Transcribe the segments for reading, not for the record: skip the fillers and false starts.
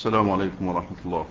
السلام عليكم ورحمة الله.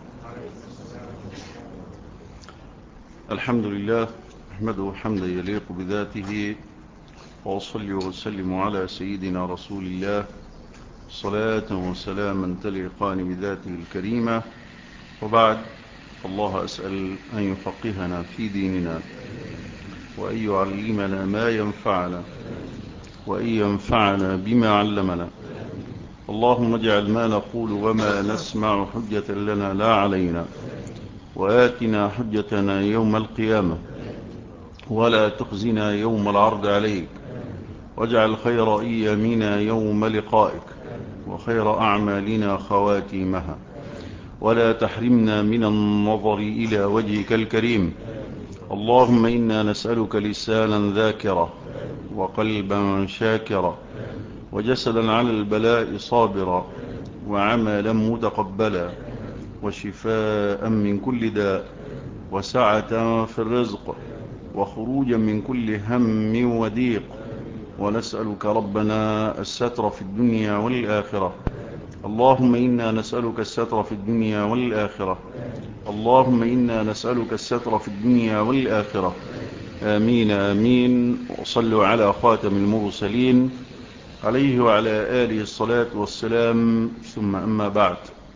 الحمد لله أحمده حمدا يليق بذاته، وأصلي وسلم على سيدنا رسول الله صلاة وسلاما تليقان بذاته الكريمة. وبعد، الله أسأل أن يفقهنا في ديننا، وأن يعلمنا ما ينفعنا، وأن ينفعنا بما علمنا. اللهم اجعل ما نقول وما نسمع حجة لنا لا علينا، وآتنا حجتنا يوم القيامة، ولا تخزنا يوم العرض عليك، واجعل خير أيامنا يوم لقائك، وخير أعمالنا خواتيمها، ولا تحرمنا من النظر إلى وجهك الكريم. اللهم إنا نسألك لسانا ذاكرا، وقلبا شاكرا، وجسدا على البلاء صابرا، وعملا متقبلا، وشفاء من كل داء، وسعة في الرزق، وخروجا من كل هم وضيق. ونسألك ربنا الستر في الدنيا والآخرة. اللهم إنا نسألك الستر في الدنيا والآخرة. اللهم إنا نسألك الستر في الدنيا والآخرة. آمين آمين. وصلوا على خاتم المرسلين عليه وعلى آله الصلاة والسلام، ثم أما بعد.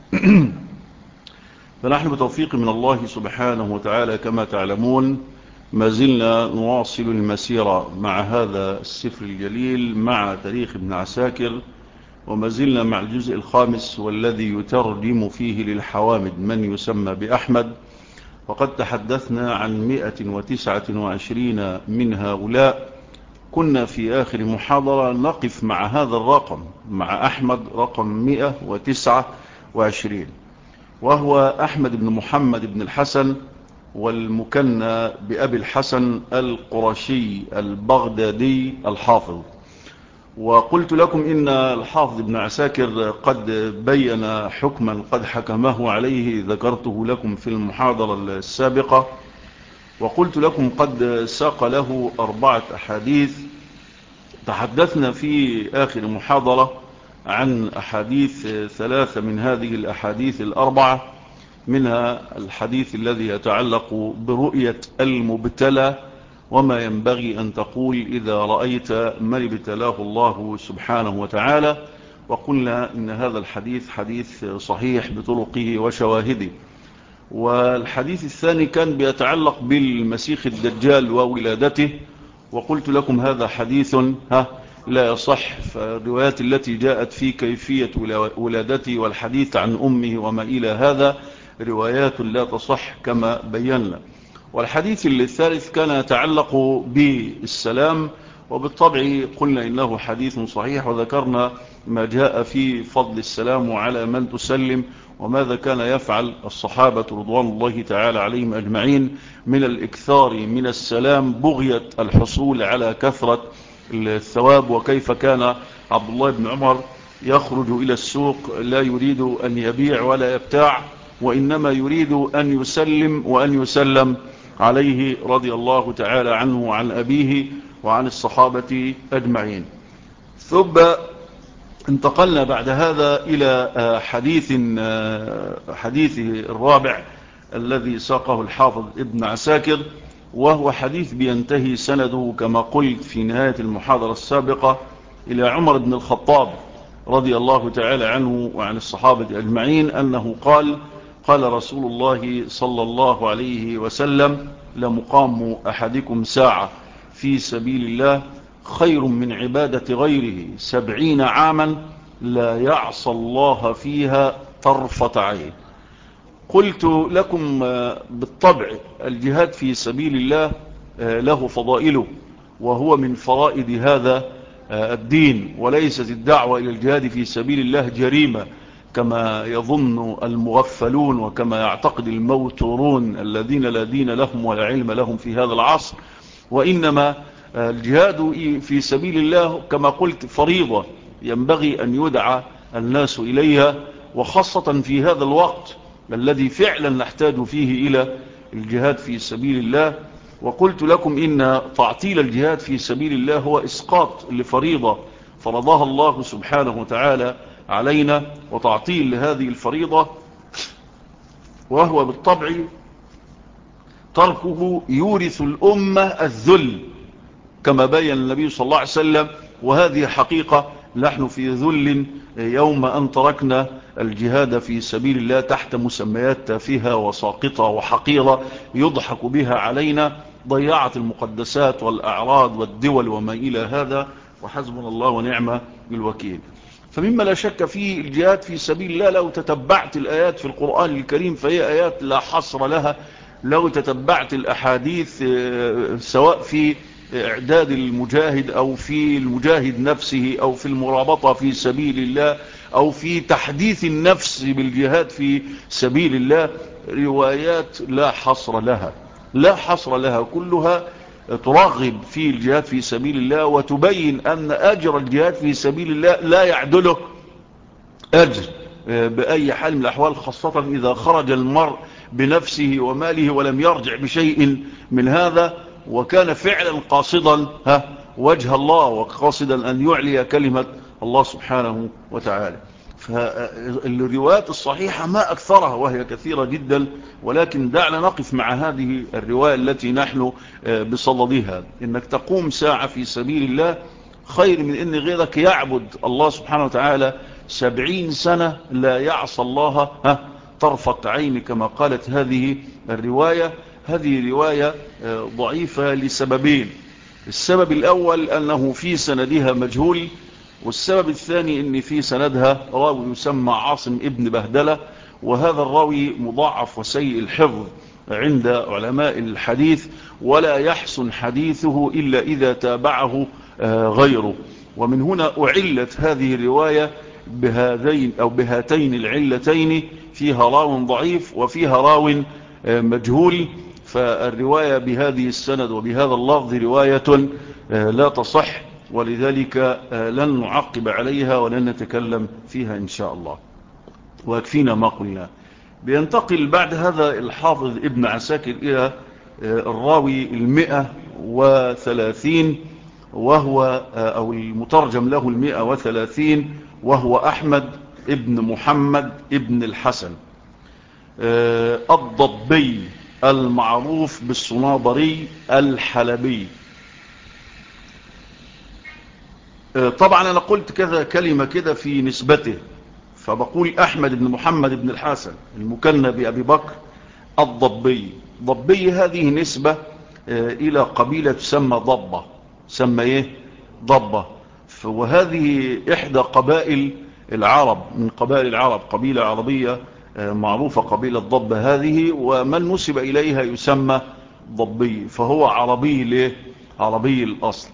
فنحن بتوفيق من الله سبحانه وتعالى كما تعلمون ما زلنا نواصل المسيرة مع هذا السفر الجليل، مع تاريخ ابن عساكر، وما زلنا مع الجزء الخامس والذي يترجم فيه للحوامد من يسمى بأحمد. وقد تحدثنا عن 129 من هؤلاء. كنا في آخر محاضرة نقف مع هذا الرقم، مع أحمد رقم 129، وهو أحمد بن محمد بن الحسن، والمكنى بأبي الحسن القرشي البغدادي الحافظ. وقلت لكم إن الحافظ ابن عساكر قد بين حكما قد حكمه عليه، ذكرته لكم في المحاضرة السابقة، وقلت لكم قد ساق له 4 أحاديث. تحدثنا في آخر محاضرة عن أحاديث 3 من هذه الأحاديث ال4، منها الحديث الذي يتعلق برؤية المبتلى، وما ينبغي أن تقول إذا رأيت من ابتلاه الله سبحانه وتعالى. وقلنا إن هذا الحديث حديث صحيح بطرقه وشواهده. والحديث الثاني كان بيتعلق بالمسيح الدجال وولادته، وقلت لكم هذا حديث لا يصح. فالروايات التي جاءت في كيفية ولادته والحديث عن أمه وما إلى هذا روايات لا تصح كما بينا. والحديث الثالث كان يتعلق بالسلام، وبالطبع قلنا إنه حديث صحيح، وذكرنا ما جاء في فضل السلام وعلى من تسلم، وماذا كان يفعل الصحابة رضوان الله تعالى عليهم أجمعين من الإكثار من السلام بغية الحصول على كثرة الثواب. وكيف كان عبد الله بن عمر يخرج إلى السوق لا يريد أن يبيع ولا يبتاع، وإنما يريد أن يسلم وأن يسلم عليه رضي الله تعالى عنه وعن أبيه وعن الصحابة أجمعين. ثم انتقلنا بعد هذا إلى حديثه الرابع الذي ساقه الحافظ ابن عساكر، وهو حديث بينتهي سنده كما قلت في نهاية المحاضرة السابقة إلى عمر بن الخطاب رضي الله تعالى عنه وعن الصحابة أجمعين أنه قال: قال رسول الله صلى الله عليه وسلم: لمقام أحدكم ساعة في سبيل الله خير من عبادة غيره 70 عاما لا يعصى الله فيها طرفة عين. قلت لكم بالطبع الجهاد في سبيل الله له فضائله، وهو من فرائض هذا الدين، وليست الدعوة إلى الجهاد في سبيل الله جريمة كما يظن المغفلون وكما يعتقد الموتورون الذين لا دين لهم ولا علم لهم في هذا العصر. وإنما الجهاد في سبيل الله كما قلت فريضة ينبغي أن يدعى الناس إليها، وخاصة في هذا الوقت الذي فعلا نحتاج فيه إلى الجهاد في سبيل الله. وقلت لكم إن تعطيل الجهاد في سبيل الله هو إسقاط لفريضة فرضها الله سبحانه وتعالى علينا، وتعطيل هذه الفريضة وهو بالطبع تركه يورث الأمة الذل كما بين النبي صلى الله عليه وسلم، وهذه حقيقة. نحن في ذل يوم أن تركنا الجهاد في سبيل الله تحت مسميات تافهة وساقطة وحقيرة يضحك بها علينا، ضيعت المقدسات والأعراض والدول وما إلى هذا، وحسبنا الله ونعم الوكيل. فمما لا شك فيه الجهاد في سبيل الله، لو تتبعت الآيات في القرآن الكريم فهي آيات لا حصر لها. لو تتبعت الأحاديث سواء في إعداد المجاهد أو في المجاهد نفسه أو في المرابطة في سبيل الله أو في تحديث النفس بالجهاد في سبيل الله، روايات لا حصر لها، لا حصر لها، كلها ترغب في الجهاد في سبيل الله وتبين أن أجر الجهاد في سبيل الله لا يعدله أجر بأي حال من الأحوال، خاصة إذا خرج المرء بنفسه وماله ولم يرجع بشيء من هذا، وكان فعلا قاصدا وجه الله وقاصدا أن يعلي كلمة الله سبحانه وتعالى. فالروايات الصحيحة ما أكثرها وهي كثيرة جدا، ولكن دعنا نقف مع هذه الرواية التي نحن بصددها. إنك تقوم ساعة في سبيل الله خير من إن غيرك يعبد الله سبحانه وتعالى 70 سنة لا يعصى الله طرفة عين كما قالت هذه الرواية. هذه رواية ضعيفة لسببين. السبب الأول أنه في سندها مجهول، والسبب الثاني أن في سندها راوي يسمى عاصم ابن بهدلة، وهذا الراوي مضاعف وسيء الحفظ عند علماء الحديث، ولا يحسن حديثه إلا إذا تابعه غيره. ومن هنا أعلت هذه الرواية بهاتين العلتين، فيها راو ضعيف وفيها راو مجهول. فالرواية بهذه السند وبهذا اللفظ رواية لا تصح، ولذلك لن نعقب عليها ولن نتكلم فيها إن شاء الله، ويكفينا ما قلنا. بينتقل بعد هذا الحافظ ابن عساكر إلى الراوي 130، وهو أو المترجم له 130، وهو أحمد ابن محمد ابن الحسن الضبي المعروف بالصنابري الحلبي. طبعا أنا قلت كذا كلمة كده في نسبته، فبقول أحمد بن محمد بن الحسن المكنى بأبي بكر الضبي. ضبي هذه نسبة إلى قبيلة تسمى ضبة. سمى إيه؟ ضبة. وهذه إحدى قبائل العرب من قبائل العرب، قبيلة عربية معروفة قبيلة ضبة هذه، ومن نسب إليها يسمى ضبي، فهو عربي ليه؟ عربي الأصل.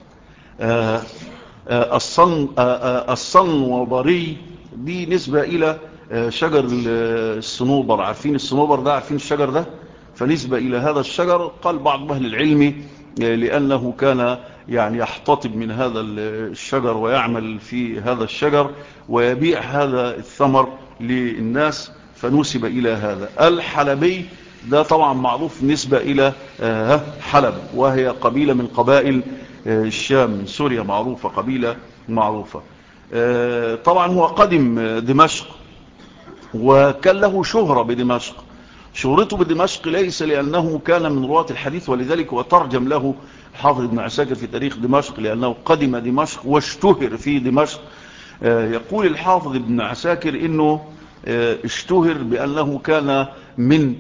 الصنوبري دي نسبة إلى شجر الصنوبر. عارفين الصنوبر ده؟ عارفين الشجر ده؟ فنسبة إلى هذا الشجر. قال بعض أهل العلم لأنه كان يعني يحتطب من هذا الشجر ويعمل في هذا الشجر ويبيع هذا الثمر للناس، فنسب إلى هذا. الحلبي ده طبعا معروف نسبة إلى حلب، وهي قبيلة من قبائل الشام من سوريا، معروفة قبيلة معروفة. طبعا هو قدم دمشق وكان له شهرة بدمشق. شهرته بدمشق ليس لأنه كان من رواة الحديث، ولذلك وترجم له حافظ ابن عساكر في تاريخ دمشق لأنه قدم دمشق واشتهر في دمشق. يقول الحافظ ابن عساكر إنه اشتهر بأنه كان من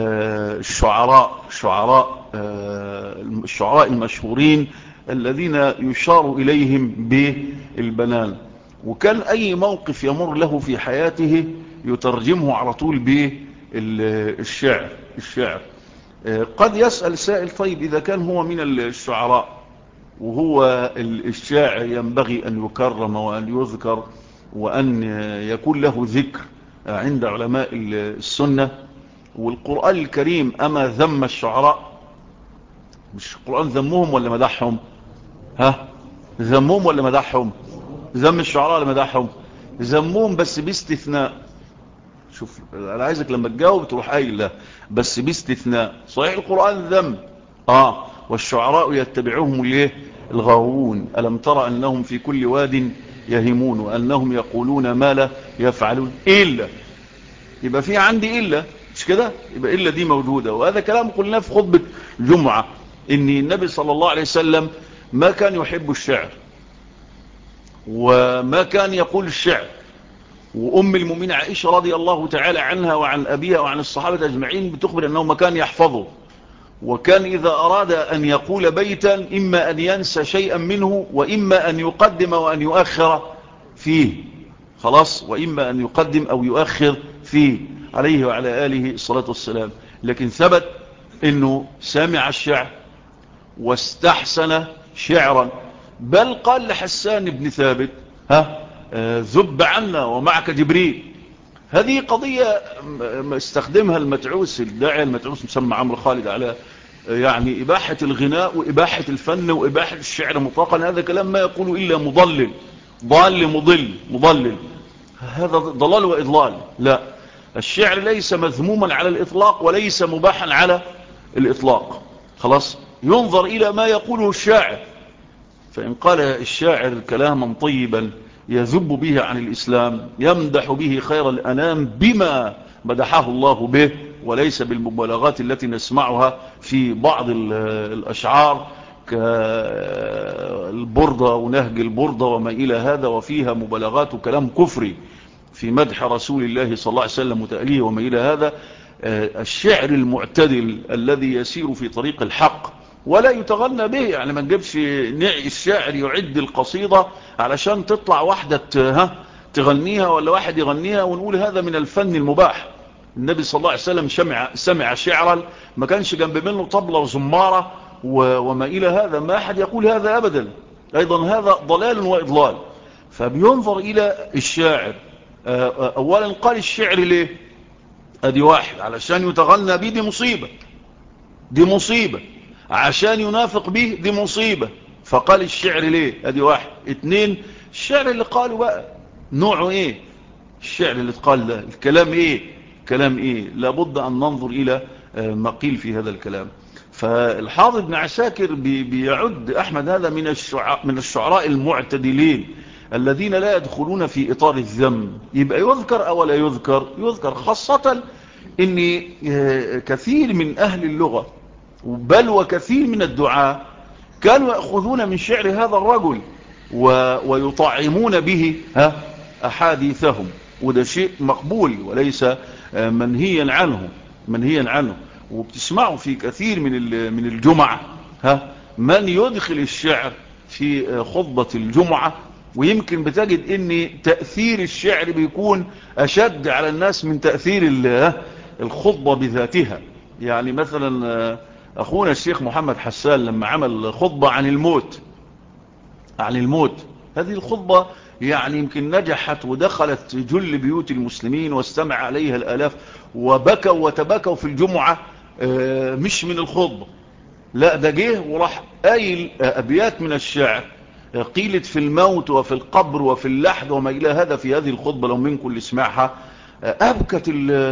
الشعراء المشهورين الذين يشار إليهم بالبنان، وكان أي موقف يمر له في حياته يترجمه على طول بالشعر. قد يسأل سائل طيب إذا كان هو من الشعراء وهو الشاعر ينبغي أن يكرم وأن يذكر وأن يكون له ذكر عند علماء السنة، والقرآن الكريم أما ذم الشعراء؟ مش القرآن ذمهم ولا مدحهم؟ ذمهم ولا مدحهم؟ ذم الشعراء ولا مدحهم؟ ذمهم بس باستثناء. شوف أنا عايزك لما تجاوب تروح قايل لا بس باستثناء. صحيح القرآن ذم والشعراء يتبعهم الغاوون، ألم ترى أنهم في كل واد يهيمون وأنهم يقولون ما لا يفعلون إلا. يبقى في عندي إلا مش كده؟ يبقى إلا دي موجودة. وهذا كلام قلناه في خطبة الجمعة، إن النبي صلى الله عليه وسلم ما كان يحب الشعر وما كان يقول الشعر. وأم المؤمنين عائشة رضي الله تعالى عنها وعن أبيها وعن الصحابة أجمعين بتخبر أنه ما كان يحفظه، وكان إذا أراد أن يقول بيتا إما أن ينسى شيئا منه وإما أن يقدم وأن يؤخر فيه، خلاص، وإما أن يقدم أو يؤخر فيه عليه وعلى آله الصلاة والسلام. لكن ثبت أنه سمع الشعر واستحسن شعرا، بل قال لحسان بن ثابت ذب عنا ومعك جبريل. هذه قضية استخدمها المتعوس، الداعية المتعوس مسمى عمرو خالد، على يعني إباحة الغناء وإباحة الفن وإباحة الشعر مطلقا. هذا كلام ما يقول إلا مضلل، ضال مضلل. هذا ضلال وإضلال. لا، الشعر ليس مذموما على الإطلاق وليس مباحا على الإطلاق. خلاص، ينظر إلى ما يقوله الشاعر. فإن قال الشاعر كلاما طيبا يذب به عن الإسلام، يمدح به خير الأنام بما مدحه الله به، وليس بالمبالغات التي نسمعها في بعض الأشعار كالبردة ونهج البردة وما إلى هذا، وفيها مبالغات وكلام كفري في مدح رسول الله صلى الله عليه وسلم وتأليه وما إلى هذا. الشعر المعتدل الذي يسير في طريق الحق ولا يتغنى به، يعني ما نجيبش نعي الشاعر يعد القصيدة علشان تطلع واحدة تغنيها ولا واحد يغنيها ونقول هذا من الفن المباح. النبي صلى الله عليه وسلم سمع شعرا ما كانش جنب منه طبلة وزمارة وما إلى هذا، ما أحد يقول هذا أبدا. أيضا هذا ضلال وإضلال. فبينظر إلى الشاعر. أولا قال الشعر ليه؟ أدي واحد، علشان يتغنى به، دي مصيبة. عشان ينافق به، دي مصيبة. فقال الشعر ليه؟ ادي واحد. اتنين، الشعر اللي قالوا بقى نوعه ايه؟ الشعر اللي اتقال ده الكلام ايه؟ لابد ان ننظر الى ما قيل في هذا الكلام. فالحافظ ابن عساكر بيعد احمد هذا من الشعراء المعتدلين الذين لا يدخلون في اطار الذم. يبقى يذكر او لا يذكر خاصة ان كثير من اهل اللغة بل وكثير من الدعاء كانوا يأخذون من شعر هذا الرجل ويطعمون به أحاديثهم، وده شيء مقبول وليس منهيا عنه. وبتسمعوا في كثير من الجمعة من يدخل الشعر في خطبة الجمعة، ويمكن بتجد ان تأثير الشعر بيكون أشد على الناس من تأثير الخطبة بذاتها. يعني مثلا أخونا الشيخ محمد حسان لما عمل خطبة عن الموت، هذه الخطبة يعني يمكن نجحت ودخلت جل بيوت المسلمين واستمع عليها الآلاف، وبكوا وتبكوا في الجمعة، مش من الخطبة، لا ده جه وراح قايل أبيات من الشعر قيلت في الموت وفي القبر وفي اللحد وما إلى هذا في هذه الخطبة. لو منكم اللي سمعها أبكت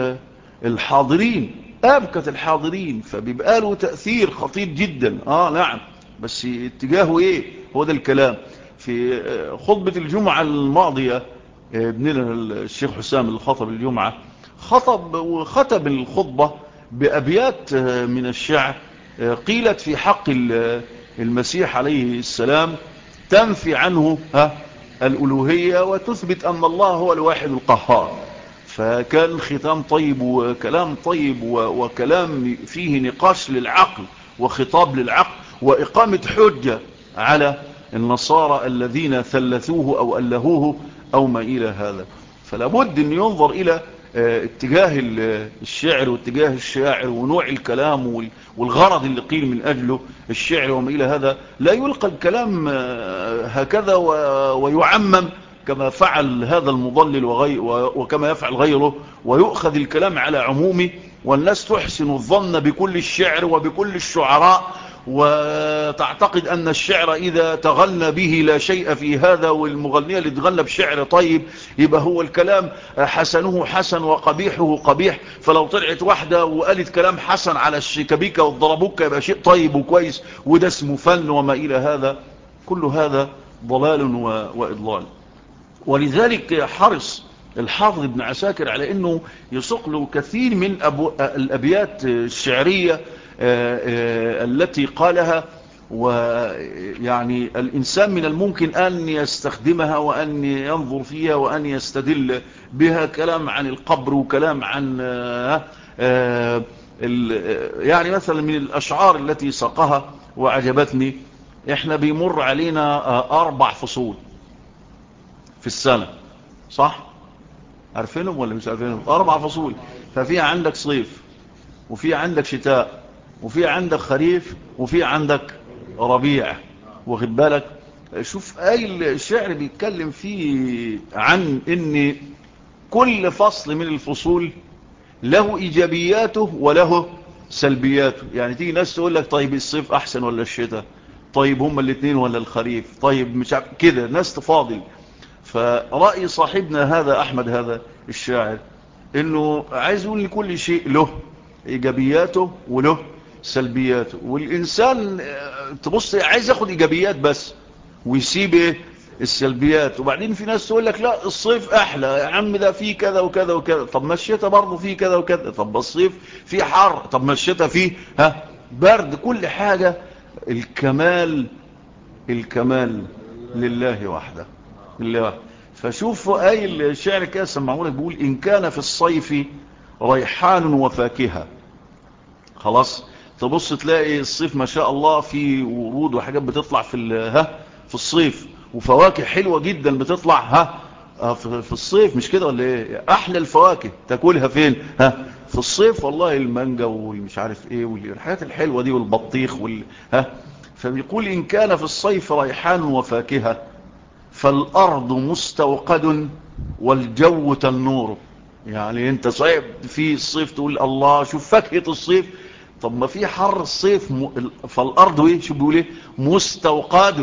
الحاضرين، فبيبقى له تأثير خطير جدا. نعم، بس اتجاهه ايه؟ هو ده الكلام. في خطبة الجمعة الماضية ابننا الشيخ حسام اللي خطب الجمعة ختم الخطبة بأبيات من الشعر قيلت في حق المسيح عليه السلام، تنفي عنه الألوهية وتثبت أن الله هو الواحد القهار. فكان ختام طيب وكلام طيب وكلام فيه نقاش للعقل وخطاب للعقل وإقامة حجة على النصارى الذين ثلثوه أو ألهوه أو ما إلى هذا. فلابد أن ينظر إلى اتجاه الشعر واتجاه الشاعر ونوع الكلام والغرض اللي قيل من أجله الشعر وما إلى هذا. لا يلقى الكلام هكذا ويعمم كما فعل هذا المضلل وكما يفعل غيره، ويؤخذ الكلام على عمومه، والناس تحسن الظن بكل الشعر وبكل الشعراء، وتعتقد أن الشعر إذا تغنى به لا شيء في هذا، والمغنية اللي تغنى بشعر طيب يبقى هو الكلام حسنه حسن وقبيحه قبيح. فلو طلعت واحدة وقالت كلام حسن على الشيكابيكا والضربوكا يبقى شيء طيب وكويس وده اسمه فن وما إلى هذا. كل هذا ضلال وإضلال. ولذلك حرص الحافظ ابن عساكر على انه يسوق له كثير من الابيات الشعرية التي قالها، ويعني الانسان من الممكن ان يستخدمها وان ينظر فيها وان يستدل بها، كلام عن القبر وكلام عن يعني مثلا من الاشعار التي ساقها وعجبتني، احنا بيمر علينا 4 فصول في السنة، صح؟ عارفينهم ولا مش عارفينهم؟ 4 فصول. ففي عندك صيف، وفي عندك شتاء، وفي عندك خريف، وفي عندك ربيع. واخد بالك؟ شوف اي الشعر بيتكلم فيه عن ان كل فصل من الفصول له ايجابياته وله سلبياته. يعني تيجي ناس تقول لك طيب الصيف احسن ولا الشتاء؟ طيب هما الاثنين ولا الخريف؟ طيب مش عارف كده، ناس تفاضل. فرأي صاحبنا هذا أحمد هذا الشاعر إنه عايز يقول لكل شيء له إيجابياته وله سلبياته، والإنسان تبص عايز ياخد إيجابيات بس ويسيب إيه السلبيات. وبعدين في ناس تقول لك لا الصيف أحلى يا عم، ده فيه كذا وكذا وكذا. طب ما الشتاء برضه فيه كذا وكذا. طب الصيف فيه حر، طب ما الشتاء فيه برد. كل حاجة الكمال لله وحده، لله. فشوفوا اي الشعر كده سمعونا بيقول إن كان في الصيف ريحان وفاكهة. خلاص، تبص تلاقي الصيف ما شاء الله في ورود وحاجات بتطلع في الصيف، وفواكه حلوة جدا بتطلع في الصيف، مش كده ولا ايه؟ احلى الفواكه تاكلها فين؟ في الصيف والله، المانجا والمش عارف ايه والحاجات الحلوة دي والبطيخ فبيقول إن كان في الصيف ريحان وفاكهة فالأرض مستوقد والجو تنور. يعني انت صيف في الصيف تقول الله شوف فاكهة الصيف. طب ما في حر الصيف فالأرض ايه شو بيقول ايه؟ مستوقد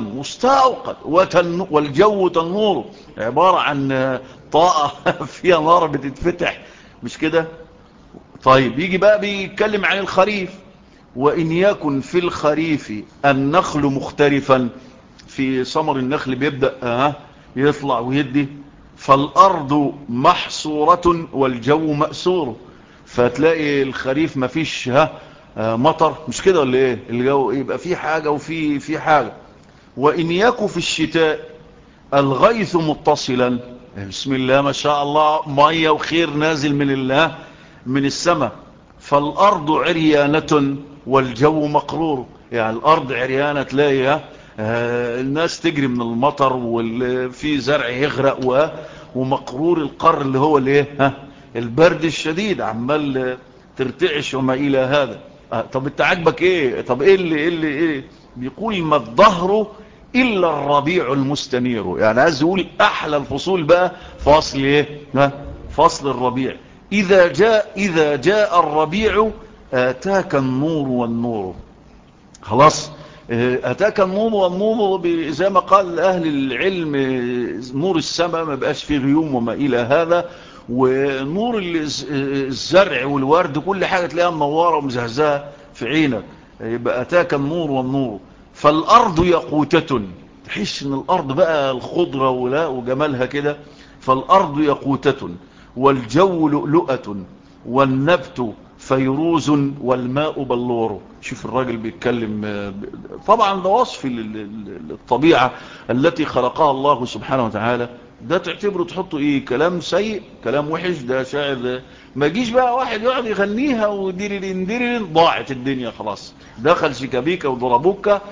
والجو تنور، عبارة عن طاقة فيها نار بتتفتح، مش كده؟ طيب يجي بقى بيتكلم عن الخريف. وإن يكن في الخريف النخل مختلفا، في ثمر النخل بيبدأ يطلع ويدي، فالأرض محصورة والجو مأسور. فتلاقي الخريف مفيش مطر، مش كده ولا ايه؟ الجو يبقى فيه حاجة وفي حاجة. وإن يكن في الشتاء الغيث متصلا، بسم الله ما شاء الله، مية وخير نازل من الله من السماء، فالأرض عريانة والجو مقرور. يعني الأرض عريانة تلاقي الناس تجري من المطر وفي زرع يغرق ومقرور القر اللي هو الايه البرد الشديد عمال ترتعش وما إلى هذا. طب انت عاجبك ايه؟ طب ايه بيقول ما الظهر إلا الربيع المستنير. يعني عايز يقول أحلى الفصول بقى فصل ايه؟ فصل الربيع. إذا جاء الربيع آتاك النور والنور. خلاص، أتاك النور والنور زي ما قال أهل العلم نور السماء ما بقاش فيه غيوم وما إلى هذا، ونور الزرع والورد كل حاجة تلاقيها منورة ومزهزاه في عينك. يبقى أتاك النور والنور. فالأرض يقوتة، تحس ان الأرض بقى الخضرة وجمالها كده. فالأرض يقوتة والجو لؤلؤة والنبت فيروز والماء بلور. شوف الراجل بيتكلم، طبعا ده وصف للطبيعة التي خلقها الله سبحانه وتعالى. ده تعتبره تحطه ايه؟ كلام سيء، كلام وحش، ده شاعر ده. ما يجيش بقى واحد يقعد يغنيها وديرين ديرين، ضاعت الدنيا خلاص، دخل شيكابيكا وضربوكا،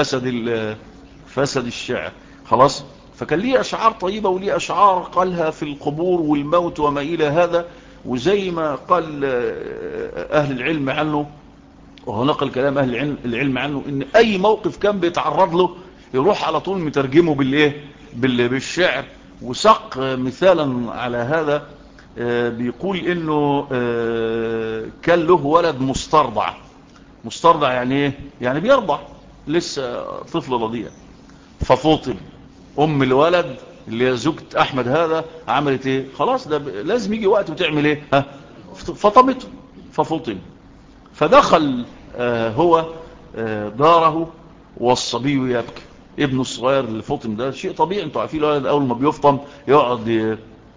فسد الشعر خلاص. فكان ليه أشعار طيبة وليه أشعار قالها في القبور والموت وما إلى هذا. وزي ما قال أهل العلم عنه، ونقل كلام أهل العلم عنه، إن أي موقف كان بيتعرض له يروح على طول مترجمه بالشعر. وسق مثالا على هذا، بيقول إنه كان له ولد مسترضع يعني إيه؟ يعني بيرضع لسه طفل رضيع. ففطم ام الولد اللي هي زوجة احمد هذا، عملت ايه؟ خلاص ده لازم يجي وقت وتعمل ايه؟ فطمته ففطم. فدخل هو داره والصبي يبكي. ابنه الصغير اللي فطم ده شيء طبيعي، انتوا عارفين الولد اول ما بيفطم يقعد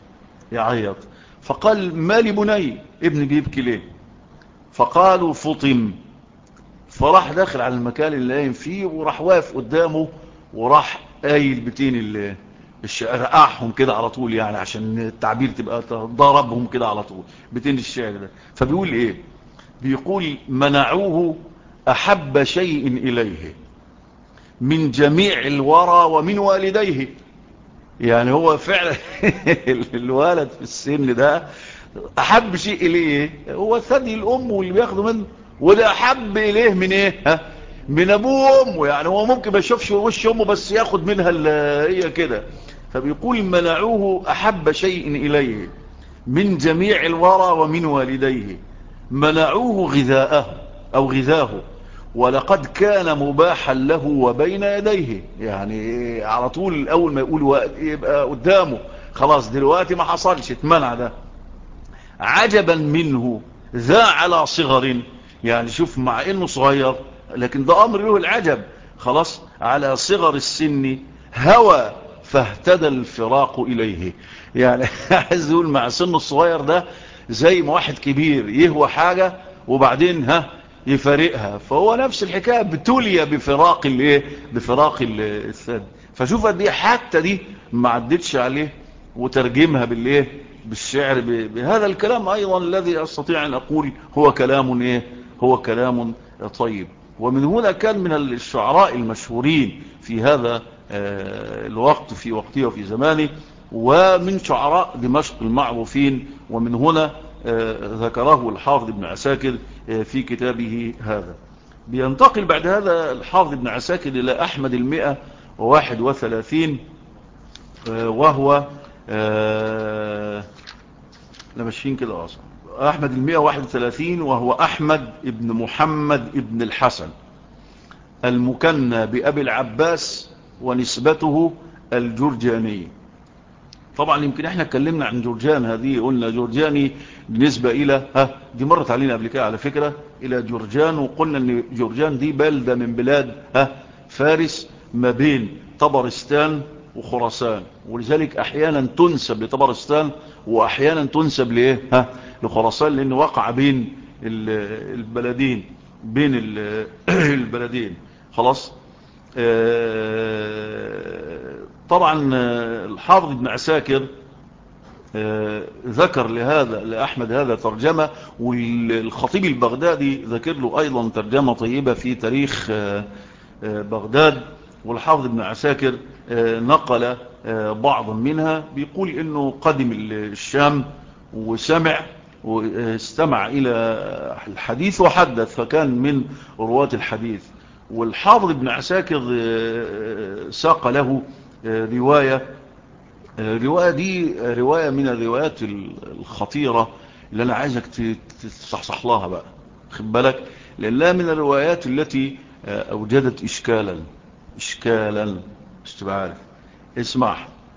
يعيط. فقال ما لبني ابني بيبكي ليه؟ فقالوا فطم. فراح داخل على المكان اللي قايم فيه وراح واقف قدامه وراح قايل بتين رقعهم كده على طول، يعني عشان التعبير تبقى ضربهم كده على طول بتين الشعر ده. فبيقول ايه؟ بيقول منعوه احب شيء اليه من جميع الورى ومن والديه. يعني هو فعلا الولد في السن ده احب شيء اليه هو ثدي الام واللي بياخده منه، وده احب اليه من ايه؟ من ابوه وامه. يعني هو ممكن ما يشوفش وش امه بس ياخد منها هي كده. فبيقول منعوه احب شيء اليه من جميع الورى ومن والديه، منعوه غذاءه او غذاه، ولقد كان مباحا له وبين يديه. يعني على طول اول ما يقول يبقى قدامه، خلاص دلوقتي ما حصلش، اتمنع ده. عجبا منه ذا على صغر، يعني شوف مع انه صغير لكن ده امر له العجب، خلاص على صغر السن هوى فاهتدى الفراق اليه. يعني عايز يقول مع سنه الصغير ده زي ما واحد كبير يهوى حاجة وبعدين يفارقها، فهو نفس الحكاية بتولي بفراق الايه؟ بفراق الثدي. فشوف قد ايه حتى دي ما عدتش عليه وترجمها بالايه؟ بالشعر بهذا الكلام ايضا الذي استطيع ان اقول هو كلام ايه؟ هو كلام طيب. ومن هنا كان من الشعراء المشهورين في هذا الوقت، في وقته وفي زمانه، ومن شعراء دمشق المعروفين. ومن هنا ذكره الحافظ ابن عساكر في كتابه هذا. بينتقل بعد هذا الحافظ ابن عساكر إلى أحمد 131، وهو ماشيين كده أصلا. أحمد 131 وهو أحمد ابن محمد ابن الحسن المكنى بأبي العباس ونسبته الجرجاني. طبعا يمكن احنا اتكلمنا عن جرجان هذه، قلنا جرجاني بالنسبة الى دي مرت علينا قبل كده على فكرة، الى جرجان، وقلنا ان جرجان دي بلدة من بلاد فارس ما بين طبرستان وخراسان، ولذلك احيانا تنسب لطبرستان واحيانا تنسب لايه لخراسان، لان وقع بين البلدين، بين البلدين. خلاص. طبعا الحافظ ابن عساكر ذكر لهذا لأحمد هذا ترجمة، والخطيب البغدادي ذكر له أيضا ترجمة طيبة في تاريخ بغداد. والحافظ ابن عساكر نقل بعضا منها، بيقول انه قدم الشام وسمع واستمع الى الحديث وحدث، فكان من رواة الحديث. والحافظ ابن عساكر ساق له رواية. الرواية دي رواية من الروايات الخطيرة اللي أنا عايزك تصحصح لها بقى، خد بالك، لأنها من الروايات التي أوجدت إشكالا مش تبقى عارف. اسمع.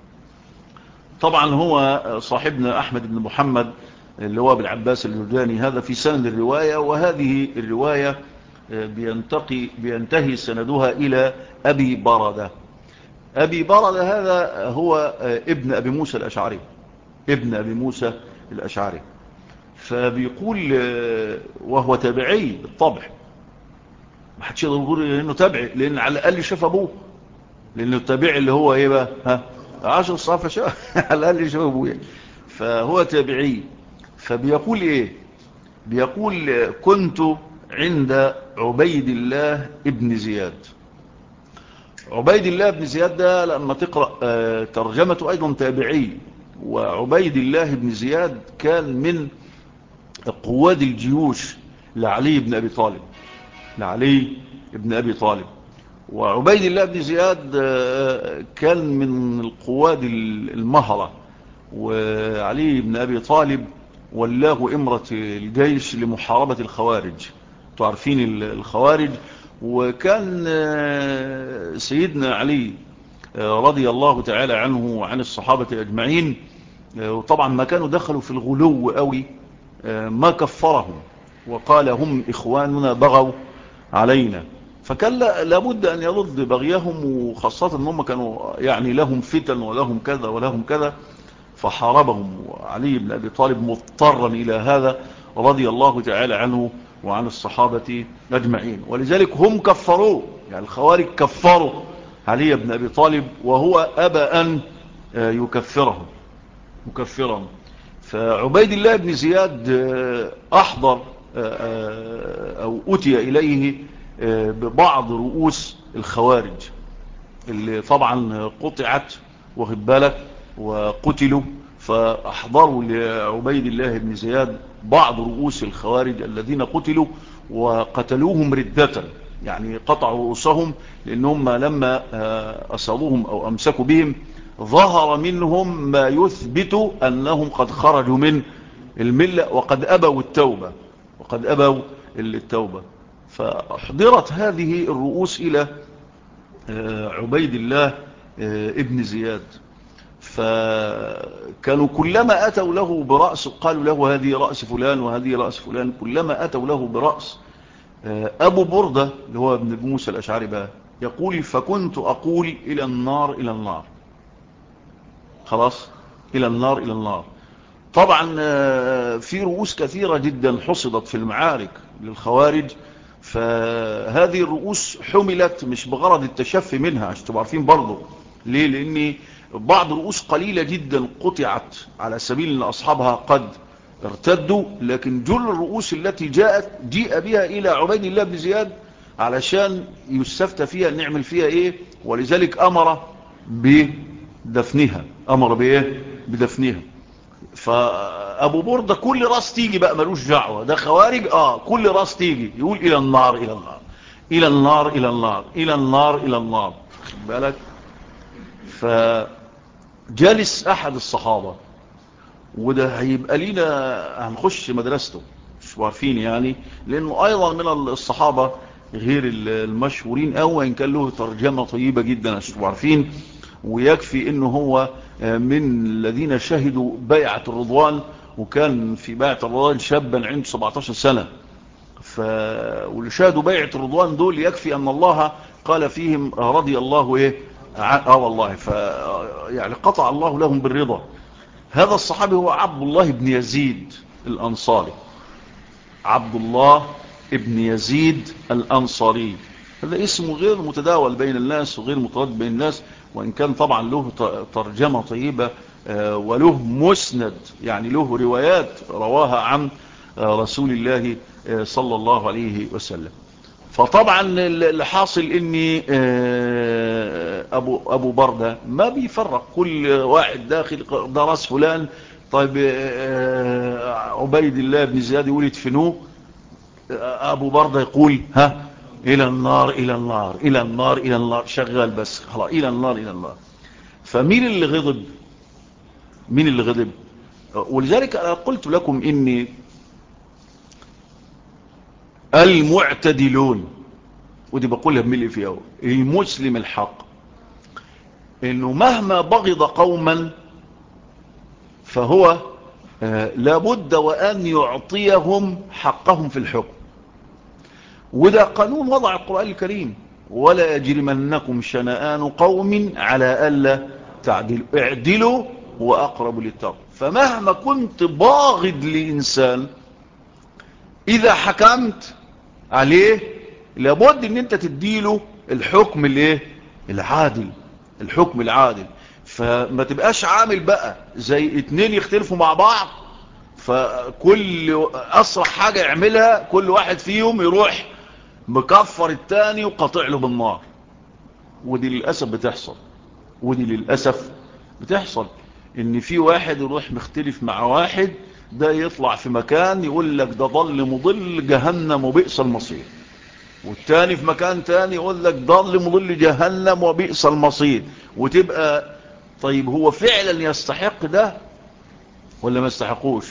طبعا هو صاحبنا أحمد بن محمد اللي هو بالعباس الجرجاني هذا في سند الرواية، وهذه الرواية بينتهي سندها إلى أبي بردة. أبي بردة هذا هو ابن أبي موسى الأشعري، ابن أبي موسى الأشعري. فبيقول وهو تابعي بالطبع، ما حدش يقدر يقول انه تابعي، لان على الاقل شاف ابوه، لانه التابعي اللي هو ايه بقى 10 صفحة شاف على الاقل شاف ابوه، فهو تابعي. فبيقول ايه؟ بيقول كنت عند عبيد الله ابن زياد. عبيد الله بن زياد ده لما تقرأ ترجمته أيضا تابعي، وعبيد الله بن زياد كان من قواد الجيوش لعلي بن أبي طالب، لعلي بن أبي طالب. وعبيد الله بن زياد كان من القواد المهرة، وعلي بن أبي طالب ولاه إمرة الجيش لمحاربة الخوارج. تعرفين الخوارج. وكان سيدنا علي رضي الله تعالى عنه وعن الصحابة أجمعين، وطبعا ما كانوا دخلوا في الغلو قوي، ما كفرهم وقال هم إخواننا بغوا علينا، فكان لابد أن يرد بغيهم، وخاصة أنهم كانوا يعني لهم فتن ولهم كذا ولهم كذا. فحاربهم علي بن أبي طالب مضطرا إلى هذا رضي الله تعالى عنه وعن الصحابة أجمعين. ولذلك هم كفروه، يعني الخوارج كفروا علي بن أبي طالب وهو أبى أن يكفرهم. فعبيد الله بن زياد أحضر أو أتي إليه ببعض رؤوس الخوارج اللي طبعا قطعت واخد بالك وقتلوا، فأحضروا لعبيد الله بن زياد بعض رؤوس الخوارج الذين قتلوا وقتلوهم ردة، يعني قطعوا رؤوسهم لأنهم لما أصابوهم أو أمسكوا بهم ظهر منهم ما يثبت أنهم قد خرجوا من الملة وقد أبوا التوبة. فأحضرت هذه الرؤوس إلى عبيد الله ابن زياد، فكانوا كلما أتوا له برأس قالوا له هذه رأس فلان وهذه رأس فلان، كلما أتوا له برأس. أبو بردة اللي هو ابن موسى الأشعري بقى يقول فكنت أقول إلى النار إلى النار، خلاص إلى النار إلى النار. طبعا في رؤوس كثيرة جدا حصدت في المعارك للخوارج، فهذه الرؤوس حملت مش بغرض التشفي منها عشان تبقوا عارفين برضه ليه، لأن بعض رؤوس قليلة جدا قطعت على سبيل أن أصحابها قد ارتدوا، لكن جل الرؤوس التي جيء بها إلى عبيد الله بن زياد علشان يستفتى فيها نعمل فيها إيه، ولذلك أمر بدفنها. فأبو بردة كل راس تيجي بقى ملوش دعوة، ده خوارج كل راس تيجي يقول إلى النار إلى النار إلى النار إلى النار إلى النار إلى النار، خد بالك. فجالس أحد الصحابة، وده هيبقى لينا هنخش مدرسته مش عارفين يعني، لأنه أيضا من الصحابة غير المشهورين أو إن كان له ترجمة طيبة جدا مش عارفين، ويكفي إنه هو من الذين شهدوا بيعة الرضوان، وكان في بيعة الرضوان شابا عنده 17 سنة. واللي شهدوا بيعة الرضوان دول يكفي أن الله قال فيهم رضي الله والله يعني قطع الله لهم بالرضا. هذا الصحابي هو عبد الله بن يزيد الأنصاري، عبد الله بن يزيد الأنصاري. هذا اسمه غير متداول بين الناس وغير متردد بين الناس، وإن كان طبعا له ترجمة طيبة وله مسند، يعني له روايات رواها عن رسول الله صلى الله عليه وسلم. فطبعا اللي حاصل ان ابو بردة ما بيفرق، كل واحد داخل ده راس فلان. طيب عبيد الله بن زياد يقول يدفنوه، ابو بردة يقول الى النار الى النار الى النار الى النار، شغال بس خلاص الى النار الى النار. فمين اللي غضب؟ ولذلك انا قلت لكم اني المعتدلون، ودي بقولها بملء في أول المسلم الحق، إنه مهما بغض قوما فهو لابد وأن يعطيهم حقهم في الحكم. وده قانون وضع القرآن الكريم، ولا يجرمنكم شنآن قوم على ألا تعدلوا اعدلوا وأقرب للتقوى. فمهما كنت باغض لإنسان إذا حكمت عليه لابد ان انت تديله الحكم الحكم العادل. فما تبقاش عامل بقى زي اتنين يختلفوا مع بعض، فكل اسرع حاجة يعملها كل واحد فيهم يروح مكفر التاني وقاطع له بالنار. ودي للأسف بتحصل ان في واحد يروح مختلف مع واحد، ده يطلع في مكان يقول لك ده ضل مضل جهنم وبئس المصير، والتاني في مكان تاني يقول لك ضل مضل جهنم وبئس المصير. وتبقى طيب هو فعلا يستحق ده ولا ما يستحقوش؟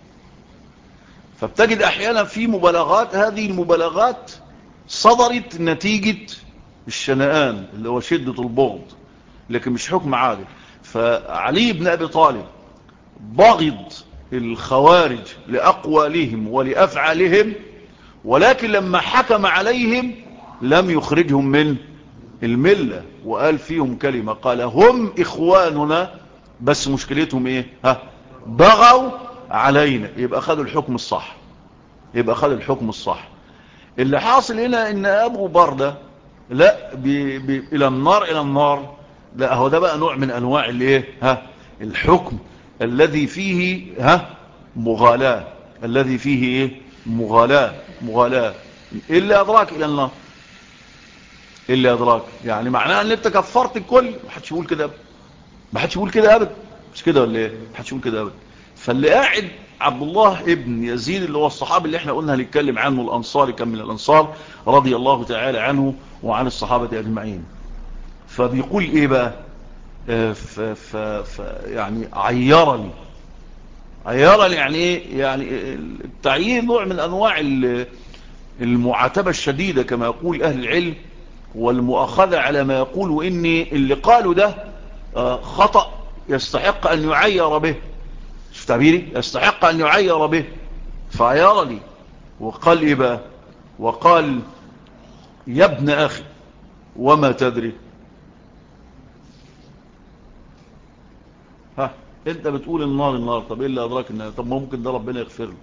فبتجد احيانا في مبالغات، هذه المبالغات صدرت نتيجة الشنآن اللي هو شدة البغض، لكن مش حكم عادل. فعلي بن أبي طالب بغض الخوارج لأقوالهم ولأفعالهم، ولكن لما حكم عليهم لم يخرجهم من الملة، وقال فيهم كلمة، قال هم إخواننا بس مشكلتهم ايه؟ بغوا علينا، يبقى خدوا الحكم الصح، يبقى خدوا الحكم الصح. اللي حاصل هنا ان ابو بردة لا الى النار، الى النار. لا، هو ده بقى نوع من انواع الايه؟ الحكم الذي فيه مغالاة، الذي فيه ايه؟ مغالاة. اللي ادراك الى النار، اللي ادراك، يعني معناه ان انت كفرت الكل. ما حدش يقول كده ابدا، ما حدش يقول كده ابدا، مش كده ولا ايه؟ ما حدش يقول كده ابدا. فاللي قاعد عبد الله ابن يزيد اللي هو الصحابي اللي احنا قلنا هنتكلم عنه، الانصاري، كان من الانصار رضي الله تعالى عنه وعن الصحابة اجمعين. فبيقول ايه بقى؟ يعني عيرني يعني ايه؟ يعني التعيين نوع من انواع المعاتبة الشديدة كما يقول اهل العلم، والمؤاخذة على ما يقول، وان اللي قالوا ده خطأ يستحق ان يعير به. شوف تعبيري، يستحق ان يعير به. فعيرني وقال ايه بقى؟ وقال يا ابن اخي وما تدري. انت بتقول النار، طب ايه اللي ادراك النار؟ طب ممكن ده ربنا يغفر له.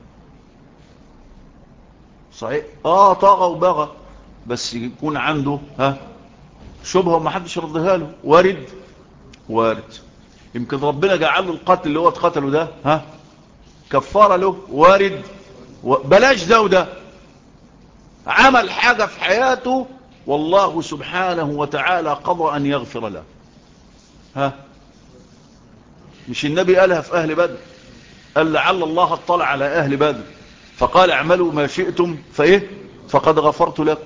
صحيح، طغى وبغى، بس يكون عنده شبهه وما حدش يردها له. وارد. يمكن ربنا جعل له القتل اللي هو اتقتله ده كفاره له. وارد. بلاش ده وده، عمل حاجه في حياته والله سبحانه وتعالى قضى ان يغفر له. مش النبي قالها في اهل بدر؟ قال لعل الله اطلع على اهل بدر فقال اعملوا ما شئتم فايه فقد غفرت لكم.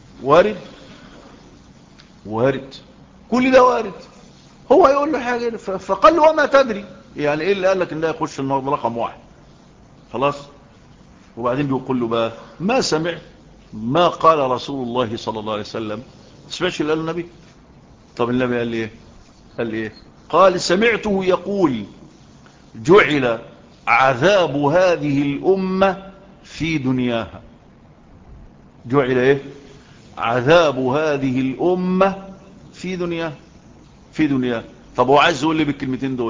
وارد. كل ده وارد. هو يقول له حاجه فقال له وما تدري، يعني ايه اللي قال لك ان ده يخش النار؟ ده رقم واحد خلاص. وبعدين بيقول له بقى ما سمعت ما قال رسول الله صلى الله عليه وسلم؟ سمعتش اللي قاله النبي؟ طب النبي قال لي ايه؟ قال سمعته يقول جعل عذاب هذه الأمة في دنياها. جعل ايه؟ عذاب هذه الأمة في دنياها. طب هو عايز يقول لي بالكلمتين دول؟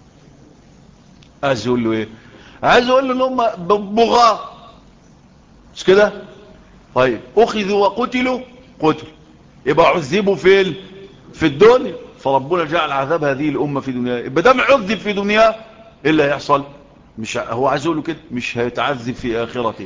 عايز يقول له ايه؟ عايز يقول له ان هم بغاة، مش كده؟ طيب اخذوا وقتلوا، يبقى عذبوا فين؟ في الدنيا. فربنا جعل عذاب هذه الأمة في دنياها، يبقى ده معذب في دنياه. ايه اللي هيحصل؟ مش هو عايز يقول له كده؟ مش هيتعذب في آخرته.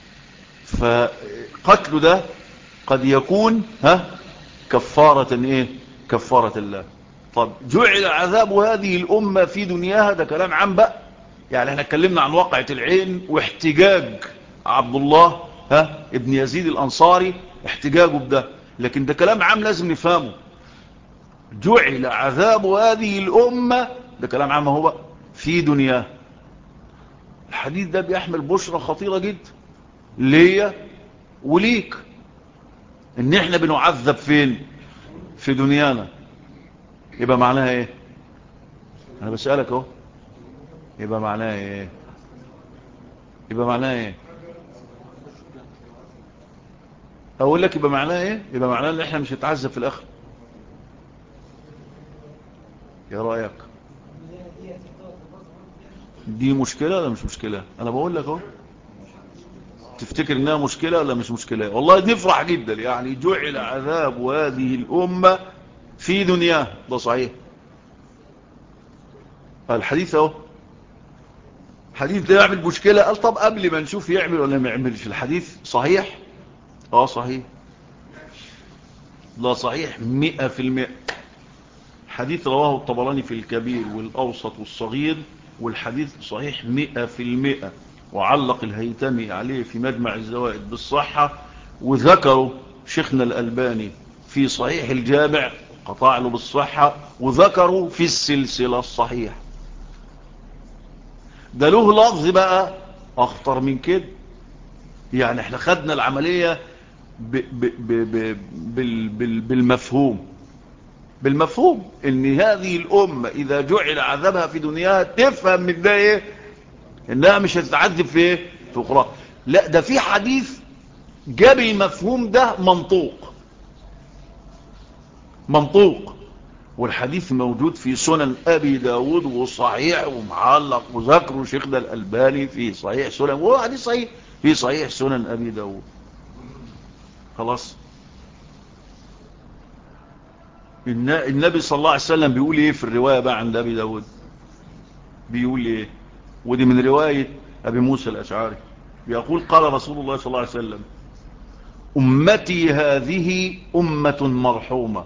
فقتله ده قد يكون كفارة ايه؟ كفارة الله. طب جعل عذاب هذه الأمة في دنياها، ده كلام عام بقى. يعني احنا اتكلمنا عن واقعة العين واحتجاج عبد الله ابن يزيد الأنصاري، احتجاجه بده، لكن ده كلام عام لازم نفهمه. جعل عذاب هذه الأمة، ده كلام عام هو بقى، في دنياها. الحديث ده بيحمل بشرة خطيرة جدا ليا وليك، ان احنا بنعذب فين؟ في دنيانا. يبقى معناها ايه؟ انا بسألك اهو، يبقى معناها ايه؟ اقول لك يبقى معناها ايه؟ يبقى معناها ان احنا مش هنتعذب في الاخر. يا رأيك دي مشكلة ولا مش مشكلة؟ انا بقول لك اهو، تفتكر انها مشكلة ولا مش مشكلة؟ والله نفرح جدا. يعني جعل عذاب هذه الامة في دنياها، ده صحيح. الحديث اهو، حديث ده يعمل مشكلة. قال طب قبل ما نشوف يعمل ولا ما يعملش، الحديث صحيح. صحيح، لا صحيح 100%. حديث رواه الطبراني في الكبير والأوسط والصغير، والحديث صحيح 100%. وعلق الهيتمي عليه في مجمع الزوائد بالصحة، وذكروا شيخنا الألباني في صحيح الجامع قطع له بالصحة، وذكروا في السلسلة الصحيح. ده له لفظ بقى أخطر من كده. يعني احنا خدنا العملية بالمفهوم ان هذه الامة اذا جعل عذابها في دنياها، تفهم من ده ايه؟ انها مش هتتعذب في ايه؟ في اخرى. لا، ده في حديث جاب المفهوم ده منطوق. والحديث موجود في سنن أبي داود وصحيح ومعلق وذكره شيخنا الألباني في صحيح سنن، وهو حديث صحيح في صحيح سنن أبي داود. خلاص. النبي صلى الله عليه وسلم بيقول ايه في الرواية بقى عند أبي داود؟ بيقول ايه؟ ودي من رواية أبي موسى الأشعري، بيقول قال رسول الله صلى الله عليه وسلم: أمتي هذه أمة مرحومة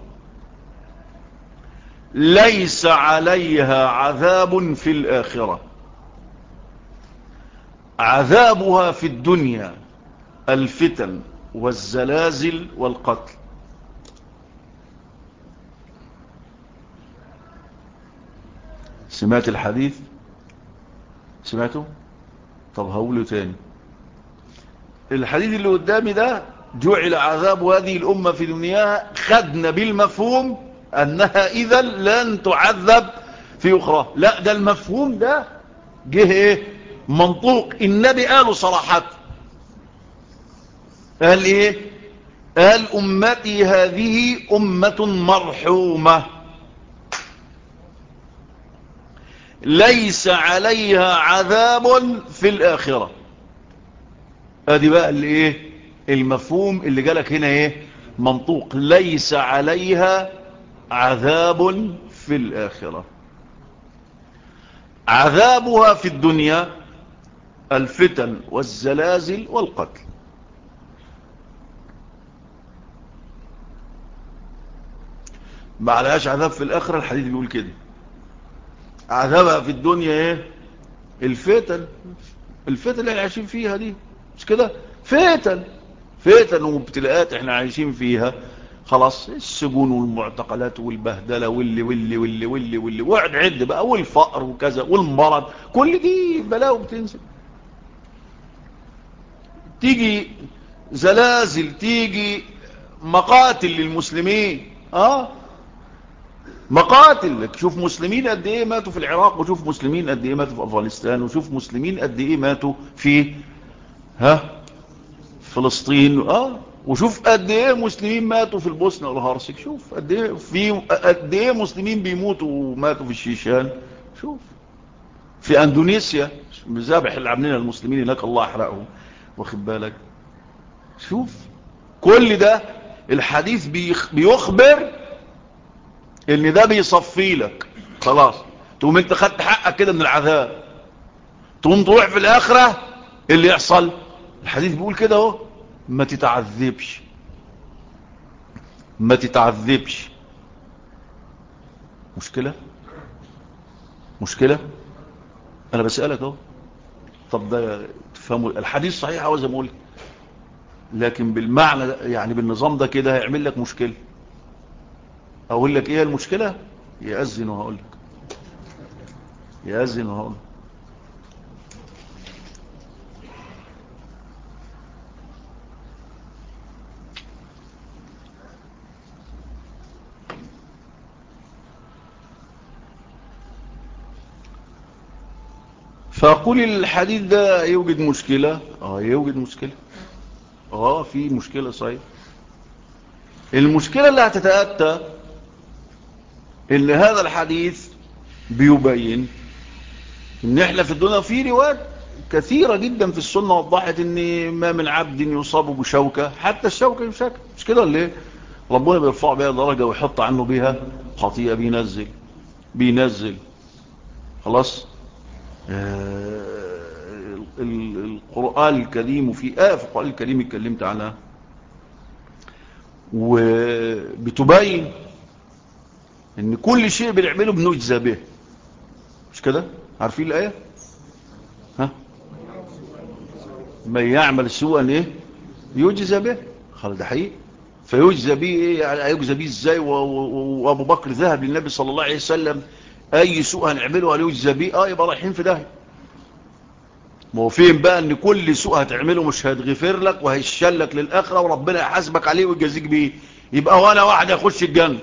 ليس عليها عذاب في الآخرة، عذابها في الدنيا الفتن والزلازل والقتل. سمعت الحديث؟ سمعته؟ طب هقوله تاني. الحديث اللي قدامي ده جعل عذاب هذه الأمة في دنياها، خدنا بالمفهوم أنها إذا لن تعذب في أخرى. لا، ده المفهوم ده جه إيه؟ منطوق. النبي قاله صراحة، قال إيه؟ قال أمتي هذه أمة مرحومة ليس عليها عذاب في الآخرة. ادي بقى اللي ايه المفهوم اللي جالك هنا، ايه منطوق ليس عليها عذاب في الآخرة، عذابها في الدنيا الفتن والزلازل والقتل. ما عليهاش عذاب في الآخرة، الحديث بيقول كده. عذابها في الدنيا ايه؟ الفتن اللي احنا عايشين فيها دي، مش كده؟ فتن وابتلاءات احنا عايشين فيها. خلاص، السجون والمعتقلات والبهدله واللي وقعد عد بقى، والفقر وكذا والمرض، كل دي بلاوي بتنزل. تيجي زلازل، تيجي مقاتل للمسلمين، مقاتل. شوف مسلمين قد ايه ماتوا في العراق، وشوف مسلمين قد ايه ماتوا في افغانستان، وشوف مسلمين قد ايه ماتوا في فلسطين، وشوف قد ايه مسلمين ماتوا في البوسنة والهرسك. شوف قد ايه مسلمين بيموتوا وماتوا في الشيشان. شوف في اندونيسيا مذابح اللي عاملينها المسلمين هناك، الله يحرقهم، واخد بالك؟ شوف كل ده الحديث بيخبر ان ده بيصفي لك. خلاص، تقوم انت خدت حقك كده من العذاب، تقوم تروح في الاخره اللي يحصل. الحديث بيقول كده اهو: ما تتعذبش. مشكلة انا بسألك اهو. طب ده تفهموا الحديث صحيح عاوز اقول، لكن بالمعنى يعني بالنظام ده كده هيعمل لك مشكلة. اقول لك ايه المشكلة؟ يأذن وهقول لك. فأقول الحديث ده يوجد مشكلة. يوجد مشكلة. في مشكلة صحيح. المشكلة اللي هتتأتى ان هذا الحديث بيبين ان احنا في الدنيا في روايات كثيرة جدا في السنة وضحت ان ما من عبد يصاب بشوكة حتى الشوكة يشاك، مش كده اللي ربنا بيرفع بها درجة ويحط عنه بها خطيئة، بينزل. خلاص. القرآن الكريم، وفي آية في القرآن الكريم اتكلمت عنها وبتبين ان كل شيء بنعمله بنجزى به، مش كده؟ عارفين الآية؟ من يعمل سوءا يجزى به. خلاص، ده حقيقي. فيجزى به يعني يجزى به ازاي؟ وابو بكر ذهب للنبي صلى الله عليه وسلم: اي سوء هنعمله هنجزى به؟ يبقى رايحين في داهيه. ما هو فين بقى ان كل سوء هتعمله مش هيتغفر لك وهيشلك للاخره وربنا يحاسبك عليه ويجازيك بيه، يبقى ولا واحد يخش الجنه.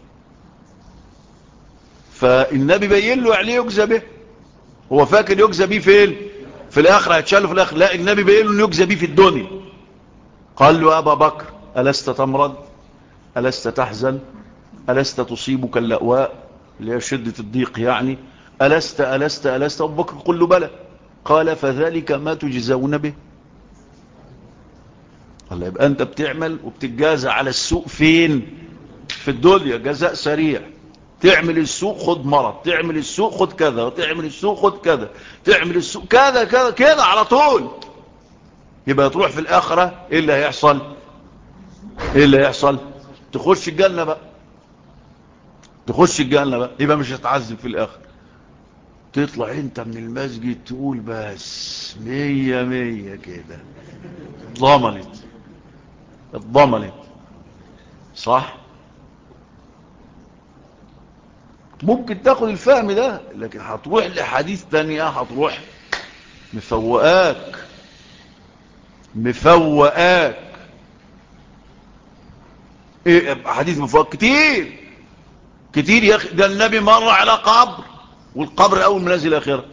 فالنبي بين له يعني يجزى به. هو فاكر يجزى به فين؟ في الاخره، هيتشاله في الاخره. لا، النبي بين له انه يجزى به في الدنيا. قال له: ابا بكر، ألست تمرض؟ ألست تحزن؟ ألست تصيبك اللأواء اللي هي شدة الضيق يعني، ألست أبو بكر قل له بلى، قال فذلك ما تجزون به. قال يبقى أنت بتعمل وبتتجازى على السوء فين؟ في الدنيا جزاء سريع. تعمل السوء خد مرض، تعمل السوء خد كذا، تعمل السوء خد كذا، تعمل السوء كذا كذا كذا على طول. يبقى تروح في الآخرة ايه اللي هيحصل؟ ايه اللي هيحصل؟ تخش الجنة بقى، تخش الجنة بقى، يبقى مش هتعذب في الآخر. تطلع انت من المسجد تقول بس 100 كده، اتضمنت صح. ممكن تاخد الفهم ده، لكن هتروح لحديث تانية، هتروح مفوقاك. ايه حديث مفوق كتير يا اخي. ده النبي مر على قبر، والقبر اول منازل اخره،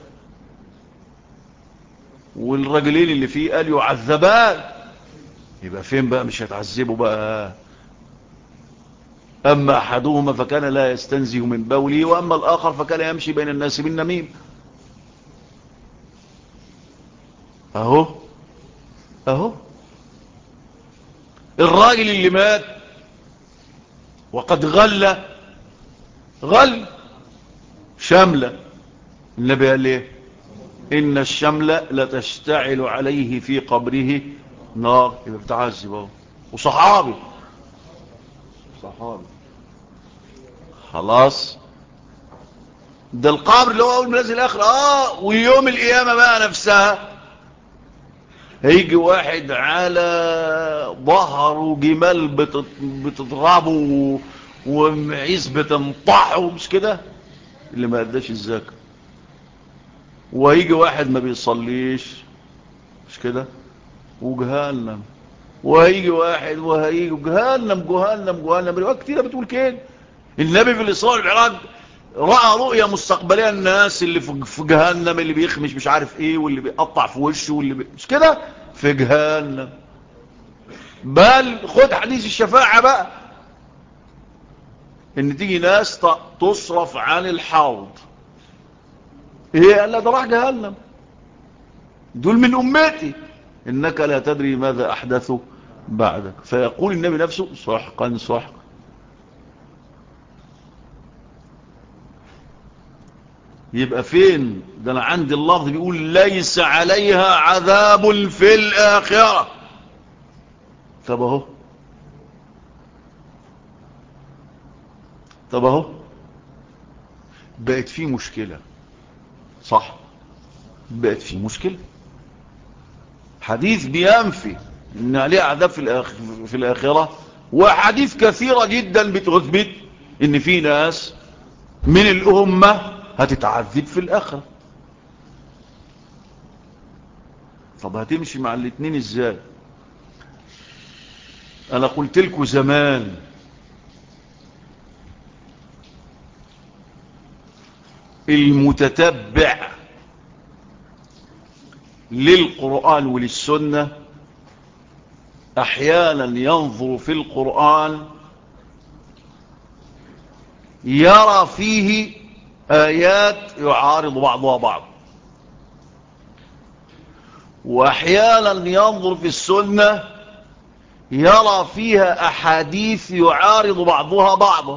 والرجلين اللي فيه قال يعذبان. يبقى فين بقى مش هتعذبوا بقى؟ اما احدهما فكان لا يستنزه من بوله، واما الاخر فكان يمشي بين الناس بالنميم. اهو اهو الراجل اللي مات وقد غل شملة، النبي قال ليه؟ إن الشملة لتشتعل عليه في قبره نار. يبقى بتعذب اهو. وصحابي خلاص، ده القبر اللي هو اول منازل الاخر. ويوم القيامة بقى نفسها هيجي واحد على ظهره جمال بتضربه ومعيز بتنطحه، مش كده؟ اللي ما اداش الزكاة. وهيجي واحد ما بيصليش، مش كده؟ وجهنم. وهيجي واحد وهيجي جهنم. روايات كتيرة بتقول كده. النبي في الإسراء والمعراج رأى رؤية مستقبلية الناس اللي في جهنم، اللي بيخمش مش عارف ايه، واللي بيقطع في وشه، مش كده؟ في جهنم. بل خد حديث الشفاعة بقى، ان تيجي ناس تصرف عن الحوض. ايه؟ قال لا ده راح جهنم، دول من امتي، انك لا تدري ماذا احدثوا بعدك. فيقول النبي نفسه سحقا. يبقى فين ده؟ انا عندي اللفظ بيقول ليس عليها عذاب في الاخرة. طب اهو بقت في مشكلة، صح؟ بقت في مشكلة. حديث بينفي ان عليه عذاب في الاخرة، وحديث كثيرة جدا بتثبت ان في ناس من الامة هتتعذب في الاخرة. طب هتمشي مع الاتنين ازاي؟ انا قلت لكم زمان المتتبع للقرآن وللسنة احيانا ينظر في القرآن يرى فيه آيات يعارض بعضها بعض، واحيانا ينظر في السنة يرى فيها احاديث يعارض بعضها بعضا،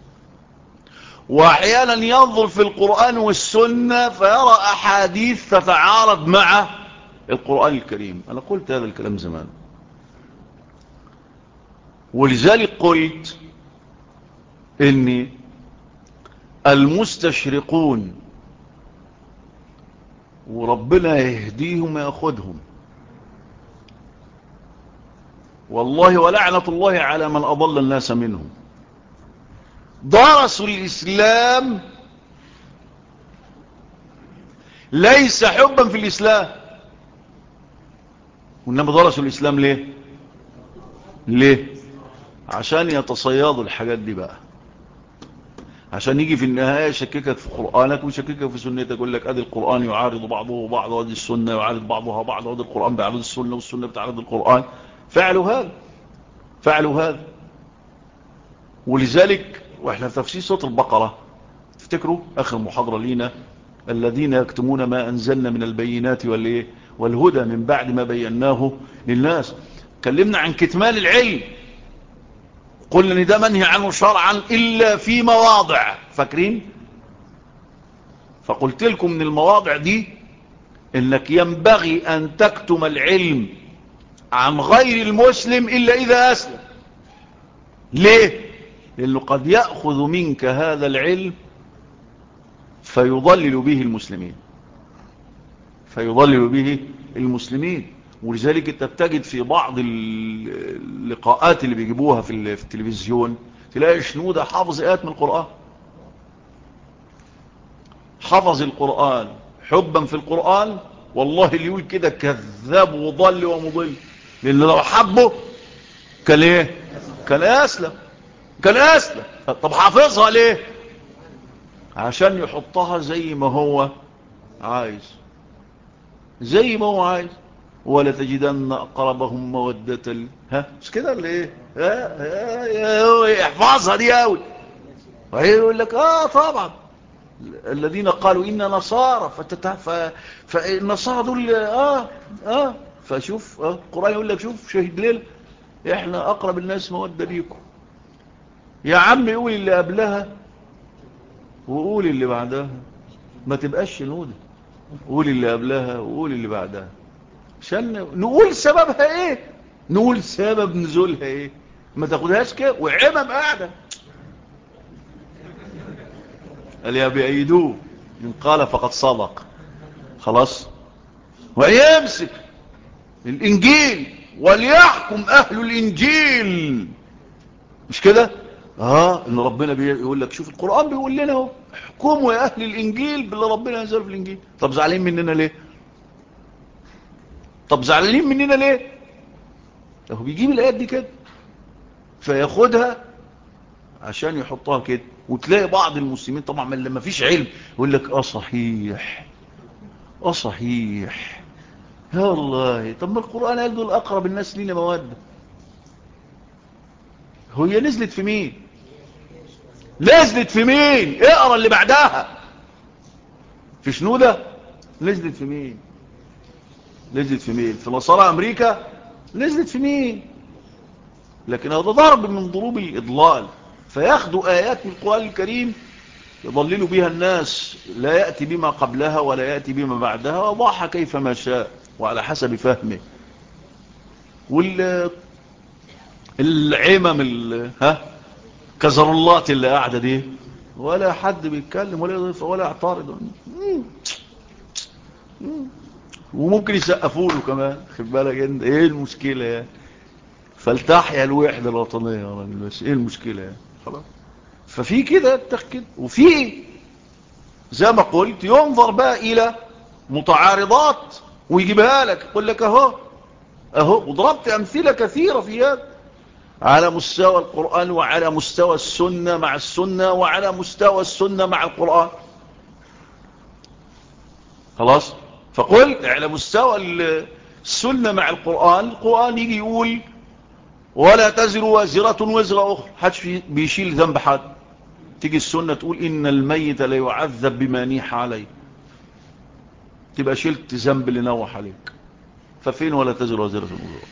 واحيانا ينظر في القرآن والسنة فيرى احاديث تتعارض مع القرآن الكريم. انا قلت هذا الكلام زمان، ولذلك قلت ان المستشرقون وربنا يهديهم ويأخذهم والله ولعنة الله على من أضل الناس منهم، درسوا الإسلام ليس حبا في الإسلام، وإنما درسوا الإسلام ليه؟ عشان يتصيادوا الحاجات دي بقى، عشان يجي في النهاية يشككك في قرآنك ويشككك في سنتك، يقول لك ادي القرآن يعارض بعضه بعض، وادي السنة يعارض بعضها بعض، وادي القرآن بيعارض السنة والسنة بتعارض القرآن. فعلوا هذا. ولذلك واحنا في تفسير سورة البقرة تفتكروا اخر محاضرة لينا الذين يكتمون ما انزلنا من البينات والهدى من بعد ما بيناه للناس. كلمنا عن كتمان العلم، قلنا ان ده منهي عنه شرعا الا في مواضع، فاكرين؟ فقلت لكم من المواضع دي انك ينبغي ان تكتم العلم عن غير المسلم الا اذا اسلم. ليه؟ لانه قد يأخذ منك هذا العلم فيضلل به المسلمين. ولذلك انت بتجد في بعض اللقاءات اللي بيجيبوها في التلفزيون تلاقي شنودة حافظ آيات من القرآن، حفظ القرآن حبا في القرآن، والله اللي يقول كده كذاب وضل ومضل، لأن لو حبه كان ايه؟ كان أسلم. طب حافظها ليه؟ عشان يحطها زي ما هو عايز، ولا تجدن أقربهم مودة مش كده اللي ايه؟ احفظها دي قوي. ويقول لك طبعا الذين قالوا إن نصارى فالنصارى دول فشوف القرآن يقول لك شوف شهد ليلة احنا أقرب الناس مودة ليكم. يا عم يقول اللي قبلها وقول اللي بعدها، ما تبقاش شنودة، قول اللي قبلها وقول اللي بعدها عشان نقول سببها ايه، نقول سبب نزولها ايه، ما تاخدهاش كده وعمم قاعدة. قال يا بيعيدوه إن قال فقد صدق. خلاص، ويمسك الإنجيل وليحكم أهل الإنجيل، مش كده؟ إن ربنا بيقول لك شوف القرآن بيقول لنا اهو احكموا يا أهل الإنجيل باللي ربنا ينزل في الإنجيل. طب زعلانين مننا ليه؟ هو بيجيب الآيات دي كده فياخدها عشان يحطها كده. وتلاقي بعض المسلمين طبعا من لما فيش علم يقول لك صحيح يا الله. طب ما القرآن قال دول أقرب الناس لينا مودة. هي نزلت في مين؟ اقرأ اللي بعدها في شنودة. نزلت في مين؟ في نصارى أمريكا. نزلت في مين؟ لكن هذا ضرب من ضروب الإضلال، فياخدوا آيات من القرآن الكريم يضللوا بها الناس، لا يأتي بما قبلها ولا يأتي بما بعدها، وضعها كيفما شاء وعلى حسب فهمه. والعمم كزرولات اللي قاعدة دي ولا حد بيتكلم ولا يضيف ولا يعترض، وممكن يسقفوا له كمان. خد بالك انت ايه المشكلة يعني؟ فلتحيا الوحدة الوطنية يا راجل، بس ايه المشكلة يعني؟ خلاص. ففي كده التخكيد، وفي زي ما قلت ينظر بقى الى متعارضات ويجيبها لك، يقول لك اهو وضربت امثلة كثيرة في هذا على مستوى القرآن وعلى مستوى السنة مع السنة وعلى مستوى السنة مع القرآن. خلاص. فقلت على مستوى السنة مع القرآن يجي يقول ولا تزر وازرة وزر أخرى، حدش بيشيل ذنب حد. تيجي السنة تقول إن الميت لا يعذب بما نيح عليه، تبقى شلت ذنب اللي نوح عليك. ففين ولا تزر وازرة وزر أخرى؟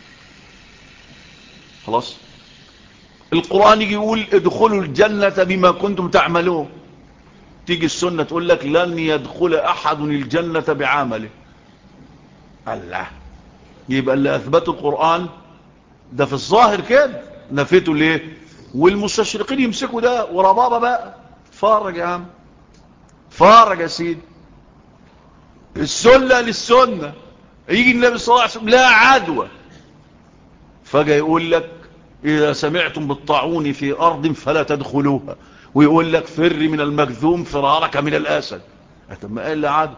خلاص. القرآن يجي يقول ادخلوا الجنة بما كنتم تعملون، تيجي السنة تقول لك لن يدخل أحد الجنة بعمله. الله. يبقى اللي أثبتوا القرآن ده في الظاهر كده، نفيته ليه؟ والمستشرقين يمسكوا ده وربابة بقى. فارج يا عم، فارج يا سيدي. السنة للسنة. يجي النبي صلى الله عليه وسلم لا عدوى، فجأة يقول لك إذا سمعتم بالطاعون في أرض فلا تدخلوها، ويقول لك فر من المكذوم فرارك من الأسد. طب ما قال لا عدوى.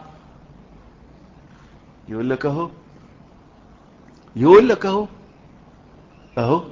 يقول لك اهو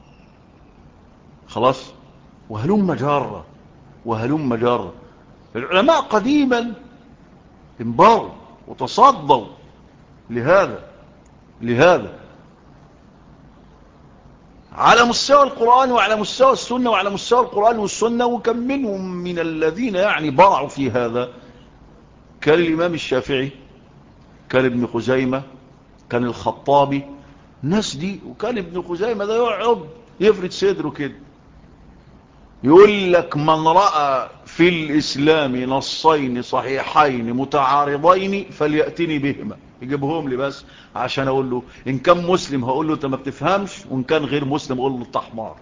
خلاص. وهلم جارة. العلماء قديما انبروا وتصدوا لهذا على مستوى القرآن وعلى مستوى السنة وعلى مستوى القرآن والسنة. وكم منهم من الذين يعني برعوا في هذا، كان الإمام الشافعي، كان ابن خزيمة، كان الخطابي، الناس دي. وكان ابن خزيمة ده يقعد يفرد صدره كده يقول لك من رأى في الإسلام نصين صحيحين متعارضين فليأتني بهما، يجيبهم لي بس عشان أقول له إن كان مسلم هقول له أنت ما بتفهمش، وإن كان غير مسلم أقول له أنت حمار.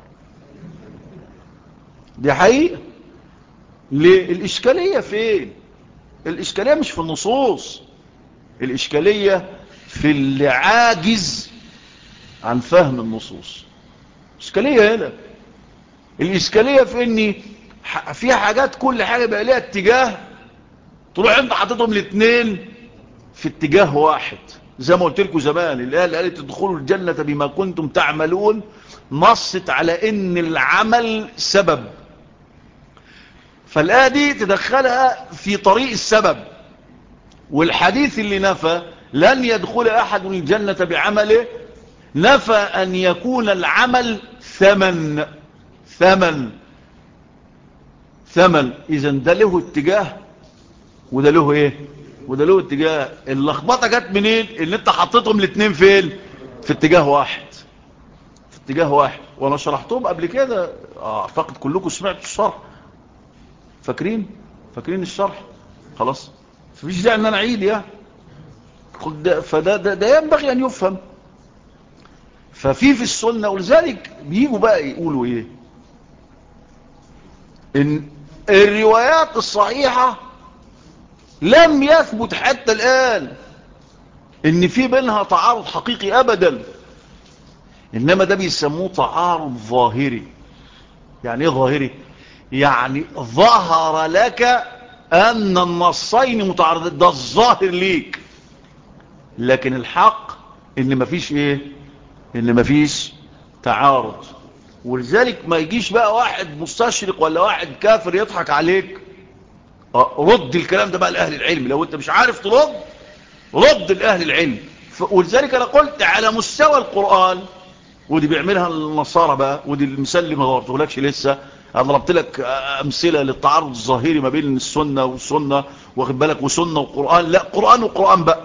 دي حقيقة. ليه؟ الإشكالية فين؟ الإشكالية مش في النصوص، الإشكالية في اللي عاجز عن فهم النصوص. الإشكالية هنا، الإشكالية في إني في حاجات كل حاجة بقى ليها اتجاه، تروح انت حطيتهم الاثنين في اتجاه واحد. زي ما قلت لكم زمان، الآية اللي قالت تدخلوا الجنة بما كنتم تعملون نصت على إن العمل سبب، فالآية دي تدخلها في طريق السبب. والحديث اللي نفى لن يدخل أحد الجنة بعمله نفى أن يكون العمل ثمن. إذن ده له اتجاه وده له ايه، وده له اتجاه. اللخبطه جت منين؟ ان انت حطيتهم الاثنين فين؟ في اتجاه واحد، في اتجاه واحد. وانا شرحتهم قبل كده، اعتقد كلكم سمعتوا الشرح. فاكرين الشرح؟ خلاص مفيش داعي ان انا اعيد يعني. فده ينبغي ان يفهم. ففي السنه، ولذلك بيجوا بقى يقولوا ايه؟ ان الروايات الصحيحه لم يثبت حتى الآن ان في بينها تعارض حقيقي ابدا، انما ده بيسموه تعارض ظاهري. يعني ايه ظاهري؟ يعني ظهر لك ان النصين متعارضين، ده الظاهر ليك، لكن الحق ان مفيش ايه، ان مفيش تعارض. ولذلك ما يجيش بقى واحد مستشرق ولا واحد كافر يضحك عليك. رد الكلام ده بقى لأهل العلم، لو انت مش عارف ترد رد لأهل العلم. ولذلك انا قلت على مستوى القرآن، ودي بيعملها النصارى بقى، ودي المثال اللي ما ضربتهولكش لسه. انا ضربت لك امثله للتعارض الظاهري ما بين السنه والسنه، واخد بالك، وسنه وقران. لا، قران وقران بقى.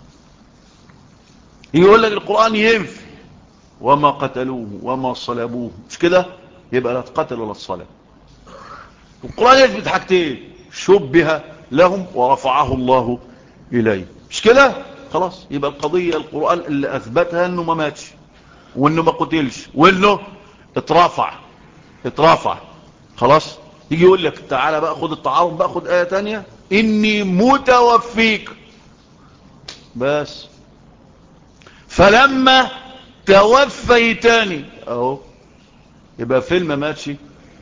يقول لك القران ينفي وما قتلوه وما صلبوه، مش كده؟ يبقى لا تقتل ولا تصلب. القران يثبت حاجتين: شبه لهم ورفعه الله اليه، مش كده؟ خلاص يبقى القضيه القران اللي اثبتها انه ما ماتش، وانه ما قتلش، وانه اترفع. خلاص يجي يقول لك تعالى بقى خد التعارض بقى، خد آية تانية: إني متوفيك، بس فلما توفيتني، اهو. يبقى فين ما ماتش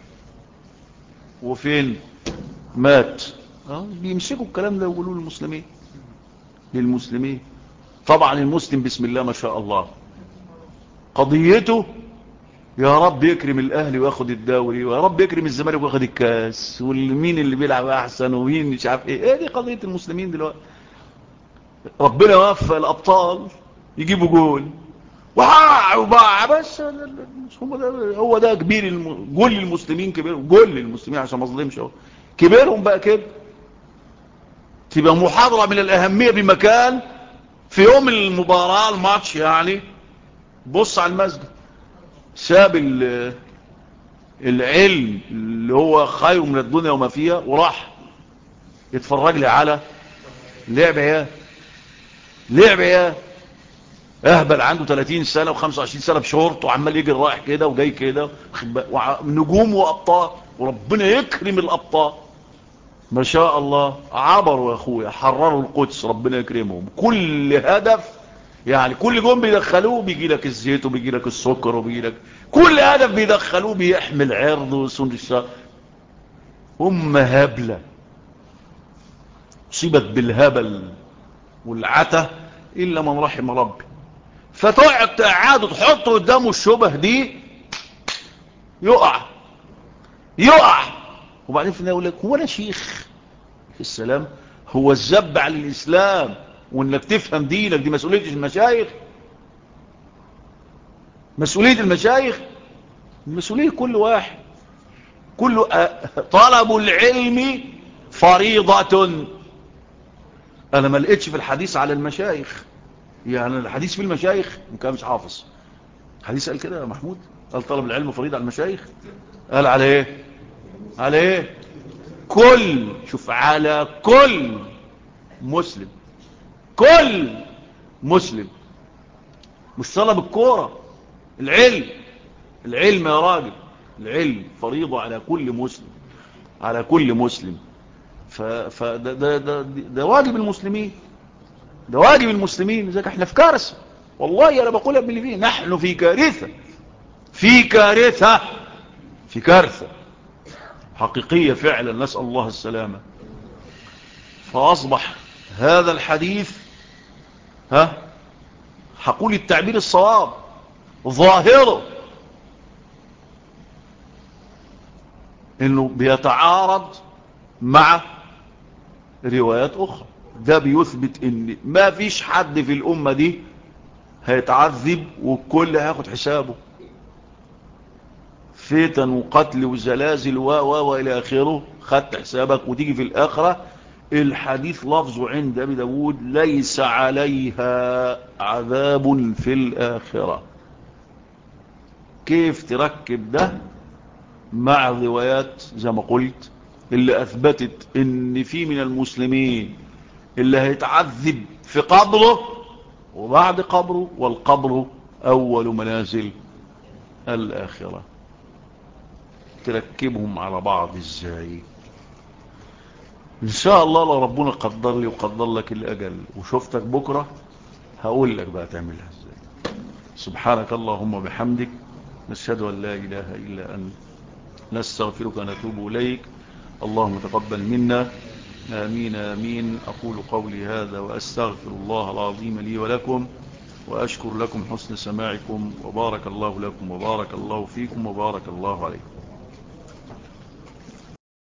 وفين مات. بيمسكوا الكلام ده ويقولوا للمسلمين. طبعا المسلم بسم الله ما شاء الله قضيته يا رب يكرم الاهلي وياخد الدوري، ويا رب يكرم الزمالك وياخد الكاس، والمين اللي بيلعب احسن ومين مش عارف ايه. دي قضيه المسلمين دلوقتي. ربنا وفق الابطال يجيبوا جول وباع بس. هو ده كبير جول للمسلمين، كبير جول للمسلمين عشان ما اظلمش، اهو كبيرهم بقى كده. تبقى محاضره من الاهميه بمكان في يوم المباراه، الماتش يعني، بص على المسجد، ساب العلم اللي هو خير من الدنيا وما فيها وراح يتفرج لي على لعب عيال اهبل عنده 30 سنة و25 سنة بشورت وعمال يجي رايح كده وجاي كده، نجوم وابطال، وربنا يكرم الابطال ما شاء الله. عبروا يا اخويا، حرروا القدس، ربنا يكرمهم. كل هدف يعني، كل جون بيدخلوه بيجي لك الزيت وبيجي لك السكر وبيجي لك كل هدف بيدخلوه بيحمل عرض وسند الشر. هم هبلة صيبت بالهبل والعته الا من رحم ربي. فتقعد تقعد تحط قدامه الشبه دي يقع. وبعدين في النهايه يقول لك هو انا شيخ السلام؟ هو الذب على الاسلام وانك تفهم دينك دي مسؤوليه المشايخ؟ مسؤولية المشايخ مسؤولية كل واحد. طلب العلم فريضة. انا ما لقيتش في الحديث على المشايخ، يعني الحديث في المشايخ كان مش حافظ حديث قال كده يا محمود، قال طلب العلم فريضة على المشايخ، قال على ايه؟ على ايه؟ كل، شوف، على كل مسلم، كل مسلم، مش طلب الكورة. العلم يا راجل، العلم فريضة على كل مسلم، على كل مسلم. فده ده واجب المسلمين، ده واجب المسلمين. لذلك احنا في كارثة، والله انا بقولها باللي فيه، نحن في كارثة، في كارثة، في كارثة حقيقية فعلا، نسأل الله السلامة. فأصبح هذا الحديث، هقول التعبير الصواب، ظاهره انه بيتعارض مع روايات اخرى. ده بيثبت ان ما فيش حد في الامة دي هيتعذب والكل هياخد حسابه، فتن وقتل وزلازل والى اخره، خدت حسابك وتيجي في الاخرة. الحديث لفظه عند ابي داود ليس عليها عذاب في الاخرة. كيف تركب ده مع الروايات زي ما قلت اللي اثبتت ان في من المسلمين اللي هيتعذب في قبره وبعد قبره، والقبر اول منازل الاخرة؟ تركبهم على بعض ازاي؟ ان شاء الله لو ربنا قدر لي وقدر لك الاجل وشفتك بكرة هقول لك بقى تعملها ازاي. سبحانك اللهم وبحمدك، نشهد ان لا اله الا انت، نستغفرك ونتوب اليك. اللهم تقبل منا، آمين آمين. أقول قولي هذا وأستغفر الله العظيم لي ولكم، وأشكر لكم حسن سماعكم، وبارك الله لكم وبارك الله فيكم وبارك الله عليكم.